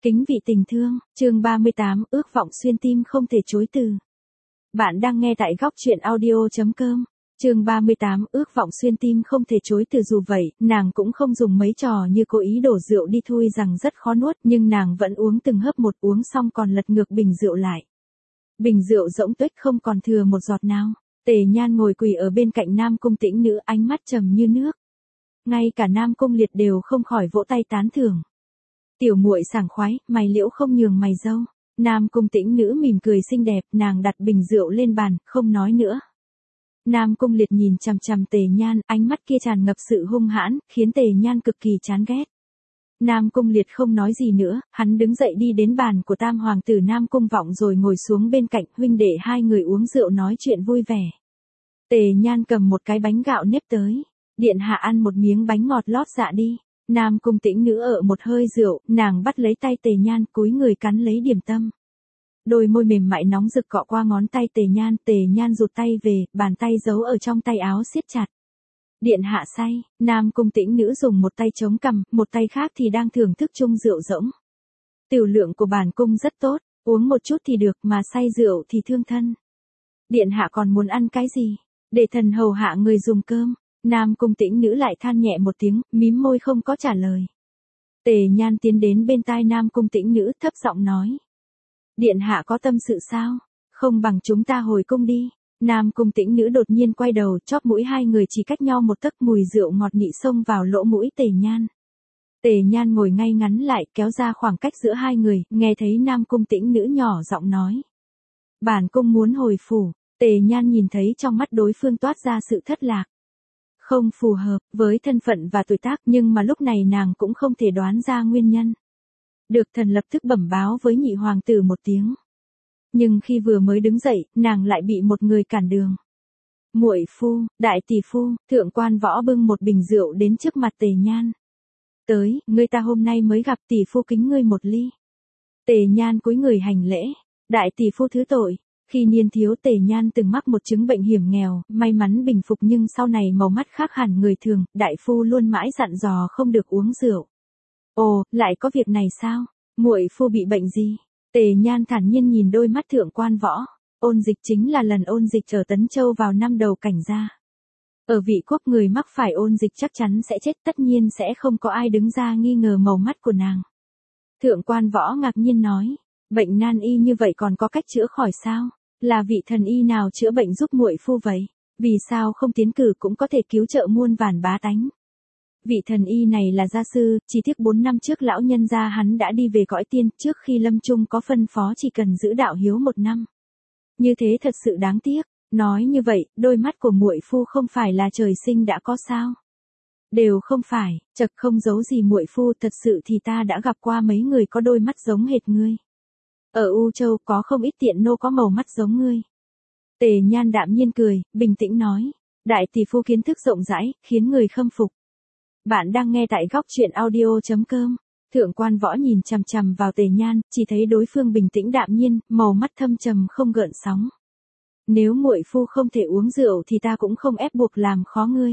Kính vị tình thương, chương 38, ước vọng xuyên tim không thể chối từ. Bạn đang nghe tại góc truyện audio.com. Chương 38, ước vọng xuyên tim không thể chối từ. Dù vậy, nàng cũng không dùng mấy trò như cố ý đổ rượu đi thui rằng rất khó nuốt, nhưng nàng vẫn uống từng hớp một, uống xong còn lật ngược bình rượu lại. Bình rượu rỗng tuếch không còn thừa một giọt nào. Tề Nhan ngồi quỳ ở bên cạnh Nam Cung Tĩnh Nữ, ánh mắt trầm như nước. Ngay cả Nam Cung Liệt đều không khỏi vỗ tay tán thưởng. Tiểu muội sảng khoái, mày liễu không nhường mày dâu. Nam Cung Tĩnh Nữ mỉm cười xinh đẹp, nàng đặt bình rượu lên bàn, không nói nữa. Nam Cung Liệt nhìn chằm chằm Tề Nhan, ánh mắt kia tràn ngập sự hung hãn, khiến Tề Nhan cực kỳ chán ghét. Nam Cung Liệt không nói gì nữa, hắn đứng dậy đi đến bàn của tam hoàng tử Nam Cung Vọng rồi ngồi xuống bên cạnh, huynh đệ hai người uống rượu nói chuyện vui vẻ. Tề Nhan cầm một cái bánh gạo nếp tới. Điện hạ ăn một miếng bánh ngọt lót dạ đi. Nam Cung Tĩnh Nữ ở một hơi rượu, nàng bắt lấy tay Tề Nhan, cúi người cắn lấy điểm tâm. Đôi môi mềm mại nóng rực cọ qua ngón tay Tề Nhan rụt tay về, bàn tay giấu ở trong tay áo siết chặt. Điện hạ say, Nam Cung Tĩnh Nữ dùng một tay chống cằm, một tay khác thì đang thưởng thức chung rượu rỗng. Tiểu lượng của bản cung rất tốt, uống một chút thì được mà say rượu thì thương thân. Điện hạ còn muốn ăn cái gì? Để thần hầu hạ người dùng cơm. Nam Cung Tĩnh Nữ lại than nhẹ một tiếng, mím môi không có trả lời. Tề Nhan tiến đến bên tai Nam Cung Tĩnh Nữ, thấp giọng nói. Điện hạ có tâm sự sao? Không bằng chúng ta hồi cung đi. Nam Cung Tĩnh Nữ đột nhiên quay đầu, chóp mũi hai người chỉ cách nhau một tấc, mùi rượu ngọt nị xông vào lỗ mũi Tề Nhan. Tề Nhan ngồi ngay ngắn lại, kéo ra khoảng cách giữa hai người, nghe thấy Nam Cung Tĩnh Nữ nhỏ giọng nói. Bản cung muốn hồi phủ. Tề Nhan nhìn thấy trong mắt đối phương toát ra sự thất lạc. Không phù hợp với thân phận và tuổi tác, nhưng mà lúc này nàng cũng không thể đoán ra nguyên nhân. Được thần lập tức bẩm báo với nhị hoàng tử một tiếng. Nhưng khi vừa mới đứng dậy, nàng lại bị một người cản đường. Muội phu, đại tỷ phu, Thượng Quan Võ bưng một bình rượu đến trước mặt Tề Nhan. Tới, ngươi ta hôm nay mới gặp, tỷ phu kính ngươi một ly. Tề Nhan cúi người hành lễ. Đại tỷ phu thứ tội. Khi niên thiếu Tề Nhan từng mắc một chứng bệnh hiểm nghèo, may mắn bình phục nhưng sau này màu mắt khác hẳn người thường, đại phu luôn mãi dặn dò không được uống rượu. Ồ, lại có việc này sao? Muội phu bị bệnh gì? Tề Nhan thản nhiên nhìn đôi mắt Thượng Quan Võ. Ôn dịch chính là lần ôn dịch ở Tấn Châu vào năm đầu cảnh gia. Ở Vị Quốc người mắc phải ôn dịch chắc chắn sẽ chết, tất nhiên sẽ không có ai đứng ra nghi ngờ màu mắt của nàng. Thượng Quan Võ ngạc nhiên nói. Bệnh nan y như vậy còn có cách chữa khỏi sao? Là vị thần y nào chữa bệnh giúp muội phu vậy? Vì sao không tiến cử cũng có thể cứu trợ muôn vàn bá tánh? Vị thần y này là gia sư, chỉ tiếc 4 năm trước lão nhân gia hắn đã đi về cõi tiên, trước khi lâm chung có phân phó chỉ cần giữ đạo hiếu 1 năm. Như thế thật sự đáng tiếc. Nói như vậy, đôi mắt của muội phu không phải là trời sinh đã có sao? Đều không phải, chật không giấu gì muội phu, thật sự thì ta đã gặp qua mấy người có đôi mắt giống hệt ngươi. Ở U Châu có không ít tiện nô có màu mắt giống ngươi. Tề Nhan đạm nhiên cười, bình tĩnh nói. Đại tỷ phu kiến thức rộng rãi, khiến người khâm phục. Bạn đang nghe tại góc truyện audio.com. Thượng Quan Võ nhìn chằm chằm vào Tề Nhan, chỉ thấy đối phương bình tĩnh đạm nhiên, màu mắt thâm trầm không gợn sóng. Nếu muội phu không thể uống rượu thì ta cũng không ép buộc làm khó ngươi.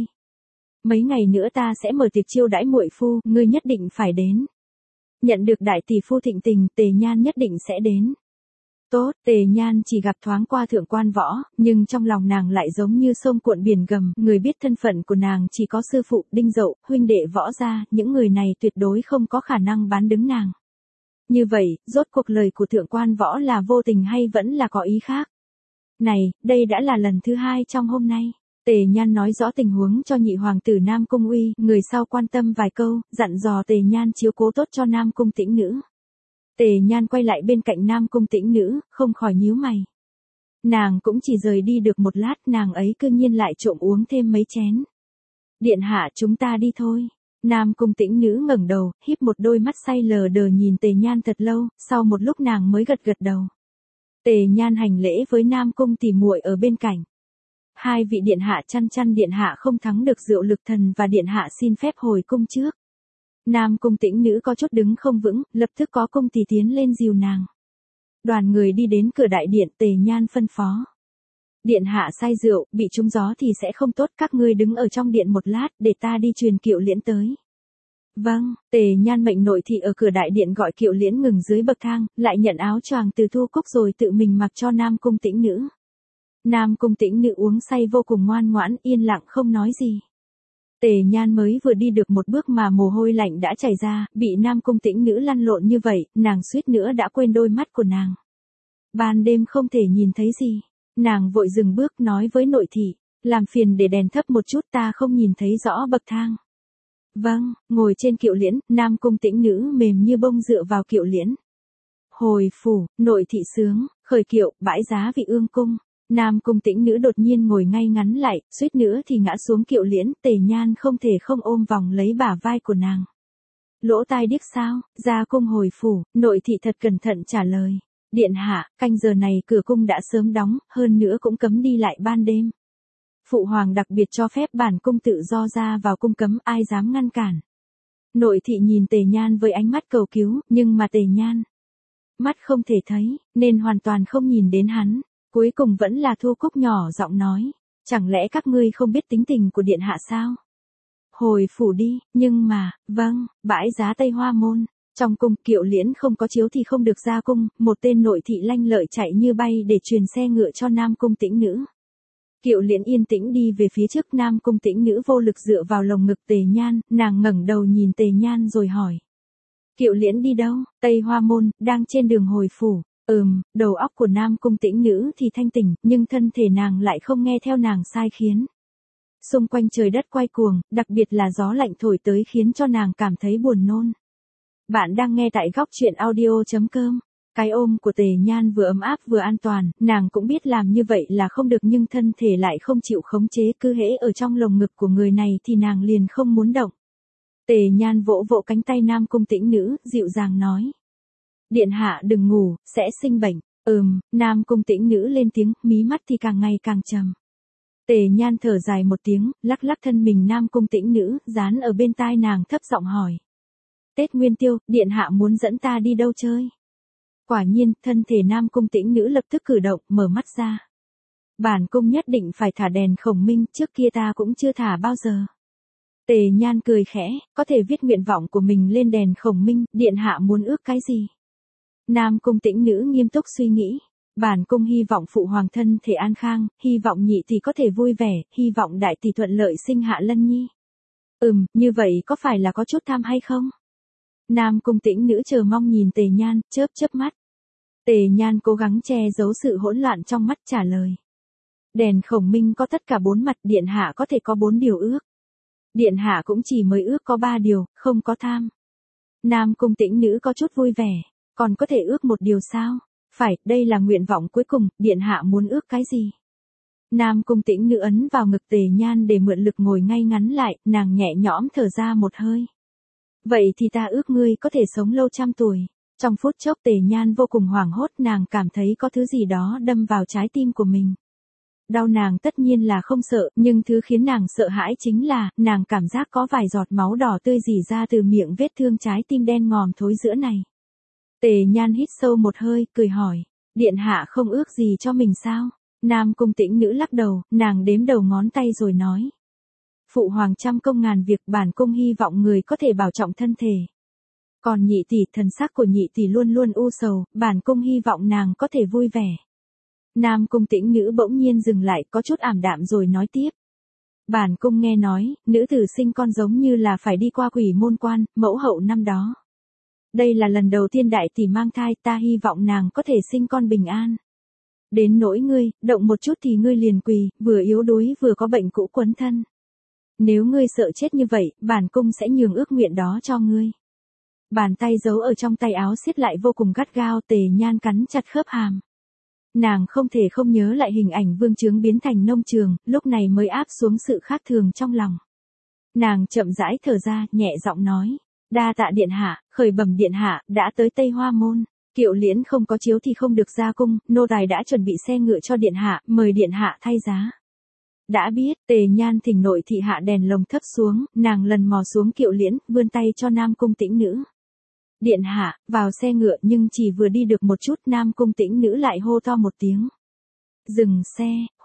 Mấy ngày nữa ta sẽ mở tiệc chiêu đãi muội phu, ngươi nhất định phải đến. Nhận được đại tỷ phu thịnh tình, Tề Nhan nhất định sẽ đến. Tốt, Tề Nhan chỉ gặp thoáng qua Thượng Quan Võ, nhưng trong lòng nàng lại giống như sông cuộn biển gầm, người biết thân phận của nàng chỉ có sư phụ, Đinh Dậu, huynh đệ Võ gia, những người này tuyệt đối không có khả năng bán đứng nàng. Như vậy, rốt cuộc lời của Thượng Quan Võ là vô tình hay vẫn là có ý khác? Này, đây đã là lần thứ 2 trong hôm nay. Tề Nhan nói rõ tình huống cho nhị hoàng tử Nam Cung Uy, người sau quan tâm vài câu, dặn dò Tề Nhan chiếu cố tốt cho Nam Cung Tĩnh Nữ. Tề Nhan quay lại bên cạnh Nam Cung Tĩnh Nữ, không khỏi nhíu mày. Nàng cũng chỉ rời đi được một lát, nàng ấy cư nhiên lại trộm uống thêm mấy chén. Điện hạ, chúng ta đi thôi. Nam Cung Tĩnh Nữ ngẩng đầu, híp một đôi mắt say lờ đờ nhìn Tề Nhan thật lâu, sau một lúc nàng mới gật đầu. Tề Nhan hành lễ với Nam Cung tỷ muội ở bên cạnh. Hai vị điện hạ, chăn điện hạ không thắng được rượu lực thần và điện hạ xin phép hồi cung trước. Nam Cung Tĩnh Nữ có chút đứng không vững, lập tức có cung tỷ tiến lên dìu nàng. Đoàn người đi đến cửa đại điện, Tề Nhan phân phó. Điện hạ say rượu, bị trúng gió thì sẽ không tốt, các ngươi đứng ở trong điện một lát, để ta đi truyền kiệu liễn tới. Vâng, Tề Nhan mệnh nội thị ở cửa đại điện gọi Kiệu Liễn ngừng dưới bậc thang, lại nhận áo choàng từ Thu Cúc rồi tự mình mặc cho Nam Cung Tĩnh Nữ. Nam Cung Tĩnh Nữ uống say vô cùng ngoan ngoãn, yên lặng không nói gì. Tề Nhan mới vừa đi được một bước mà mồ hôi lạnh đã chảy ra, bị Nam Cung Tĩnh Nữ lăn lộn như vậy, nàng suýt nữa đã quên đôi mắt của nàng. Ban đêm không thể nhìn thấy gì. Nàng vội dừng bước nói với nội thị, làm phiền để đèn thấp một chút, ta không nhìn thấy rõ bậc thang. Vâng, ngồi trên Kiệu Liễn, Nam Cung Tĩnh Nữ mềm như bông dựa vào Kiệu Liễn. Hồi phủ, nội thị sướng, khởi kiệu, bãi giá vị ương cung. Nam Cung Tĩnh Nữ đột nhiên ngồi ngay ngắn lại, suýt nữa thì ngã xuống Kiệu Liễn, Tề Nhan không thể không ôm vòng lấy bả vai của nàng. Lỗ tai điếc sao? Ra cung hồi phủ, nội thị thật cẩn thận trả lời. Điện hạ, canh giờ này cửa cung đã sớm đóng, hơn nữa cũng cấm đi lại ban đêm. Phụ hoàng đặc biệt cho phép bản cung tự do ra vào cung, cấm ai dám ngăn cản. Nội thị nhìn Tề Nhan với ánh mắt cầu cứu, nhưng mà Tề Nhan mắt không thể thấy, nên hoàn toàn không nhìn đến hắn. Cuối cùng vẫn là Thu Cúc nhỏ giọng nói, chẳng lẽ các ngươi không biết tính tình của điện hạ sao? Hồi phủ đi, nhưng mà, vâng, bãi giá Tây Hoa Môn. Trong cung, Kiệu Liễn không có chiếu thì không được ra cung, một tên nội thị lanh lợi chạy như bay để truyền xe ngựa cho Nam Cung Tĩnh Nữ. Kiệu Liễn yên tĩnh đi về phía trước, Nam Cung Tĩnh Nữ vô lực dựa vào lồng ngực Tề Nhan, nàng ngẩng đầu nhìn Tề Nhan rồi hỏi. Kiệu Liễn đi đâu? Tây Hoa Môn, đang trên đường hồi phủ. Đầu óc của Nam Cung Tĩnh Nữ thì thanh tỉnh, nhưng thân thể nàng lại không nghe theo nàng sai khiến. Xung quanh trời đất quay cuồng, đặc biệt là gió lạnh thổi tới khiến cho nàng cảm thấy buồn nôn. Bạn đang nghe tại góc truyện audio.com. Cái ôm của Tề Nhan vừa ấm áp vừa an toàn, nàng cũng biết làm như vậy là không được nhưng thân thể lại không chịu khống chế, cứ hễ ở trong lồng ngực của người này thì nàng liền không muốn động. Tề Nhan vỗ vỗ cánh tay Nam Cung Tĩnh Nữ, dịu dàng nói. Điện hạ đừng ngủ, sẽ sinh bệnh. Nam Cung Tĩnh Nữ lên tiếng, mí mắt thì càng ngày càng trầm. Tề Nhan thở dài một tiếng, lắc lắc thân mình Nam Cung Tĩnh Nữ, dán ở bên tai nàng thấp giọng hỏi. Tết Nguyên Tiêu, điện hạ muốn dẫn ta đi đâu chơi? Quả nhiên, thân thể Nam Cung Tĩnh Nữ lập tức cử động, mở mắt ra. Bản cung nhất định phải thả đèn khổng minh, trước kia ta cũng chưa thả bao giờ. Tề Nhan cười khẽ, có thể viết nguyện vọng của mình lên đèn khổng minh, điện hạ muốn ước cái gì? Nam Cung Tĩnh Nữ nghiêm túc suy nghĩ. Bản cung hy vọng phụ hoàng thân thể an khang, hy vọng nhị tỷ có thể vui vẻ, hy vọng đại tỷ thuận lợi sinh hạ Lân Nhi. Như vậy có phải là có chút tham hay không? Nam Cung Tĩnh Nữ chờ mong nhìn Tề Nhan, chớp chớp mắt. Tề Nhan cố gắng che giấu sự hỗn loạn trong mắt trả lời. Đèn khổng minh có tất cả 4 mặt, điện hạ có thể có 4 điều ước. Điện hạ cũng chỉ mới ước có 3 điều, không có tham. Nam Cung Tĩnh Nữ có chút vui vẻ, còn có thể ước một điều sao? Phải, đây là nguyện vọng cuối cùng, điện hạ muốn ước cái gì? Nam Cung Tĩnh Nữ ấn vào ngực Tề Nhan để mượn lực ngồi ngay ngắn lại, nàng nhẹ nhõm thở ra một hơi. Vậy thì ta ước ngươi có thể sống lâu 100 tuổi. Trong phút chốc Tề Nhan vô cùng hoảng hốt, nàng cảm thấy có thứ gì đó đâm vào trái tim của mình. Đau nàng tất nhiên là không sợ, nhưng thứ khiến nàng sợ hãi chính là, nàng cảm giác có vài giọt máu đỏ tươi rỉ ra từ miệng vết thương trái tim đen ngòm thối giữa này. Tề Nhan hít sâu một hơi, cười hỏi, điện hạ không ước gì cho mình sao? Nam Cung Tĩnh Nữ lắc đầu, nàng đếm đầu ngón tay rồi nói. Phụ hoàng trăm công ngàn việc, bản cung hy vọng người có thể bảo trọng thân thể. Còn nhị tỷ, thần sắc của nhị tỷ luôn luôn u sầu, bản cung hy vọng nàng có thể vui vẻ. Nam Cung Tĩnh Nữ bỗng nhiên dừng lại, có chút ảm đạm rồi nói tiếp. Bản cung nghe nói, nữ tử sinh con giống như là phải đi qua quỷ môn quan, mẫu hậu năm đó. Đây là lần đầu tiên đại tỷ mang thai, ta hy vọng nàng có thể sinh con bình an. Đến nỗi ngươi, động một chút thì ngươi liền quỳ, vừa yếu đuối vừa có bệnh cũ quấn thân. Nếu ngươi sợ chết như vậy, bản cung sẽ nhường ước nguyện đó cho ngươi. Bàn tay giấu ở trong tay áo siết lại vô cùng gắt gao, Tề Nhan cắn chặt khớp hàm. Nàng không thể không nhớ lại hình ảnh Vương Chướng biến thành nông trường, lúc này mới áp xuống sự khác thường trong lòng. Nàng chậm rãi thở ra, nhẹ giọng nói. Đa tạ điện hạ, khởi bẩm điện hạ, đã tới Tây Hoa Môn. Kiệu Liễn không có chiếu thì không được ra cung, nô tài đã chuẩn bị xe ngựa cho điện hạ, mời điện hạ thay giá. Đã biết, Tề Nhan thỉnh nội thị hạ đèn lồng thấp xuống, nàng lần mò xuống Kiệu Liễn, vươn tay cho Nam Cung Tĩnh Nữ. Điện hạ, vào xe ngựa, nhưng chỉ vừa đi được một chút, Nam Cung Tĩnh Nữ lại hô to một tiếng. Dừng xe,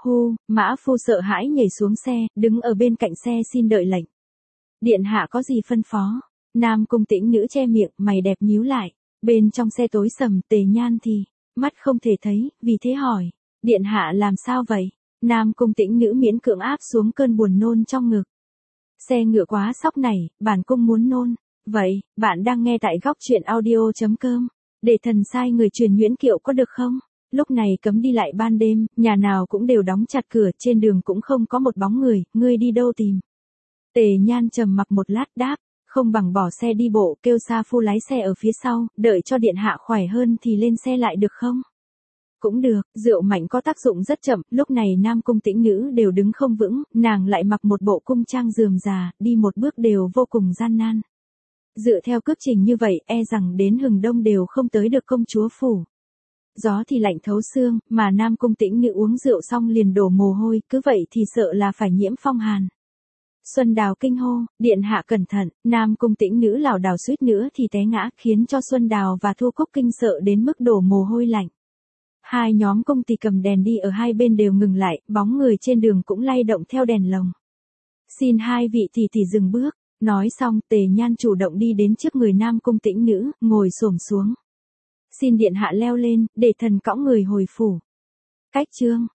Mã Phu sợ hãi nhảy xuống xe, đứng ở bên cạnh xe xin đợi lệnh. Điện hạ có gì phân phó? Nam Cung Tĩnh Nữ che miệng, mày đẹp nhíu lại. Bên trong xe tối sầm, Tề Nhan thì mắt không thể thấy, vì thế hỏi, điện hạ làm sao vậy? Nam Cung Tĩnh Nữ miễn cưỡng áp xuống cơn buồn nôn trong ngực. Xe ngựa quá sóc này, bản cung muốn nôn. Vậy, bạn đang nghe tại góc truyện audio.com. Để thần sai người truyền Nguyễn Kiệu có được không? Lúc này cấm đi lại ban đêm, nhà nào cũng đều đóng chặt cửa, trên đường cũng không có một bóng người, ngươi đi đâu tìm? Tề Nhan trầm mặc một lát đáp, không bằng bỏ xe đi bộ, kêu Sa Phu lái xe ở phía sau, đợi cho điện hạ khỏe hơn thì lên xe lại được không? Cũng được, rượu mạnh có tác dụng rất chậm, lúc này Nam Cung Tĩnh Nữ đều đứng không vững, nàng lại mặc một bộ cung trang rườm rà, đi một bước đều vô cùng gian nan. Dựa theo cước trình như vậy, e rằng đến hừng đông đều không tới được công chúa phủ. Gió thì lạnh thấu xương, mà Nam Cung Tĩnh Nữ uống rượu xong liền đổ mồ hôi, cứ vậy thì sợ là phải nhiễm phong hàn. Xuân Đào kinh hô, điện hạ cẩn thận, Nam Cung Tĩnh Nữ lảo đảo suýt nữa thì té ngã, khiến cho Xuân Đào và Thu Cúc kinh sợ đến mức đổ mồ hôi lạnh. Hai nhóm công tỳ cầm đèn đi ở hai bên đều ngừng lại, bóng người trên đường cũng lay động theo đèn lồng. Xin hai vị tỷ dừng bước. Nói xong, Tề Nhan chủ động đi đến trước người Nam Cung Tĩnh Nữ, ngồi xổm xuống. Xin điện hạ leo lên, để thần cõng người hồi phủ. Cách chương